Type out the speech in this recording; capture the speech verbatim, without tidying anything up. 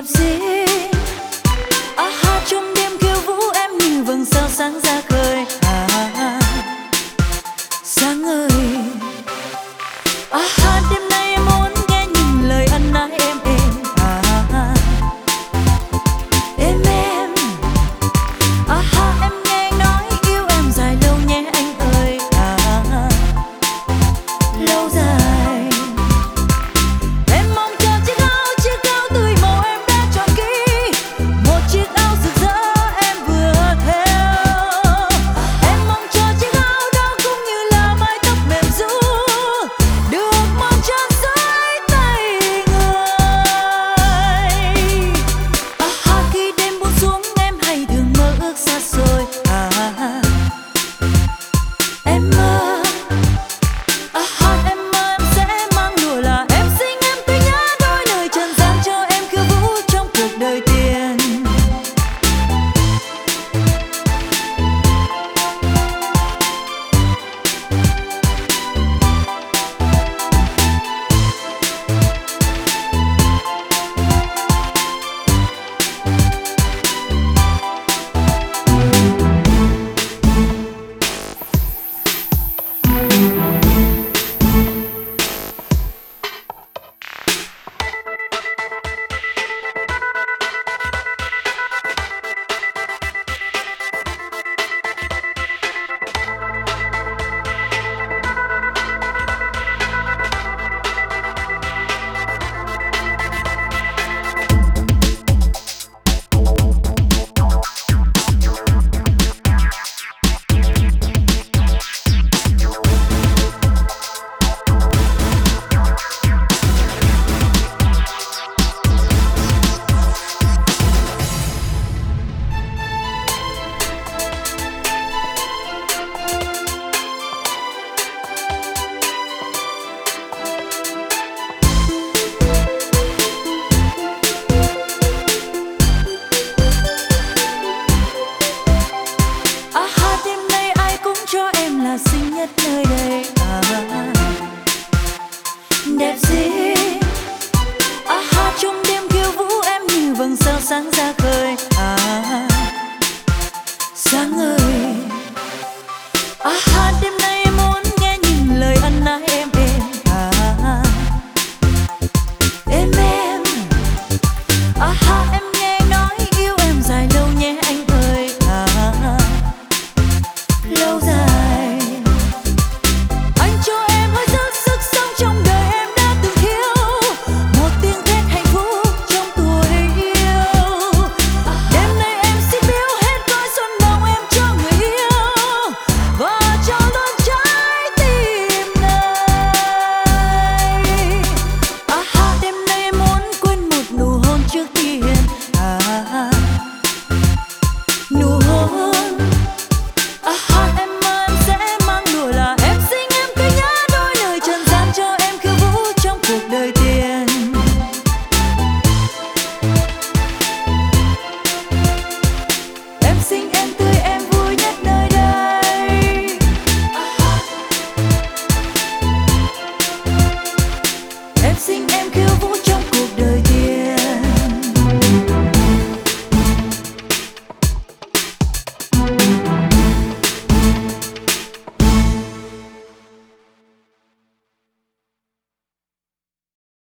gì. À ha, trong đêm khiêu vũ em như vầng sao sáng ra khơi. À ha, sáng ơi. À ha, đêm nay em muốn nghe những lời ân ái êm êm. À ha, êm êm. À ha, em nghe anh nói yêu em dài lâu nhé anh ơi. À ha, lâu dài. Em mong cho chiếc áo chiếc áo tươi màu em đã chọn kỹ, một chiếc áo rực rỡ em vừa theo. Em mong cho chiếc áo đó cũng như là mái tóc mềm ru được mong cho dưới tay người. À ha, khi đêm buông xuống em hay thường mơ ước xa xôi. À ha, em mơ. À ha, em mơ em sẽ mang lụa là em xinh em tôi nhớ đôi lời trần gian cho em khiêu vũ trong cuộc đời tiền. À ha, đêm nay ai cũng cho em là xinh nhất nơi đây. À ha, đẹp gì. À ha, trong đêm khiêu vũ em như vầng sao sáng ra khơi. À ha, sáng ơi.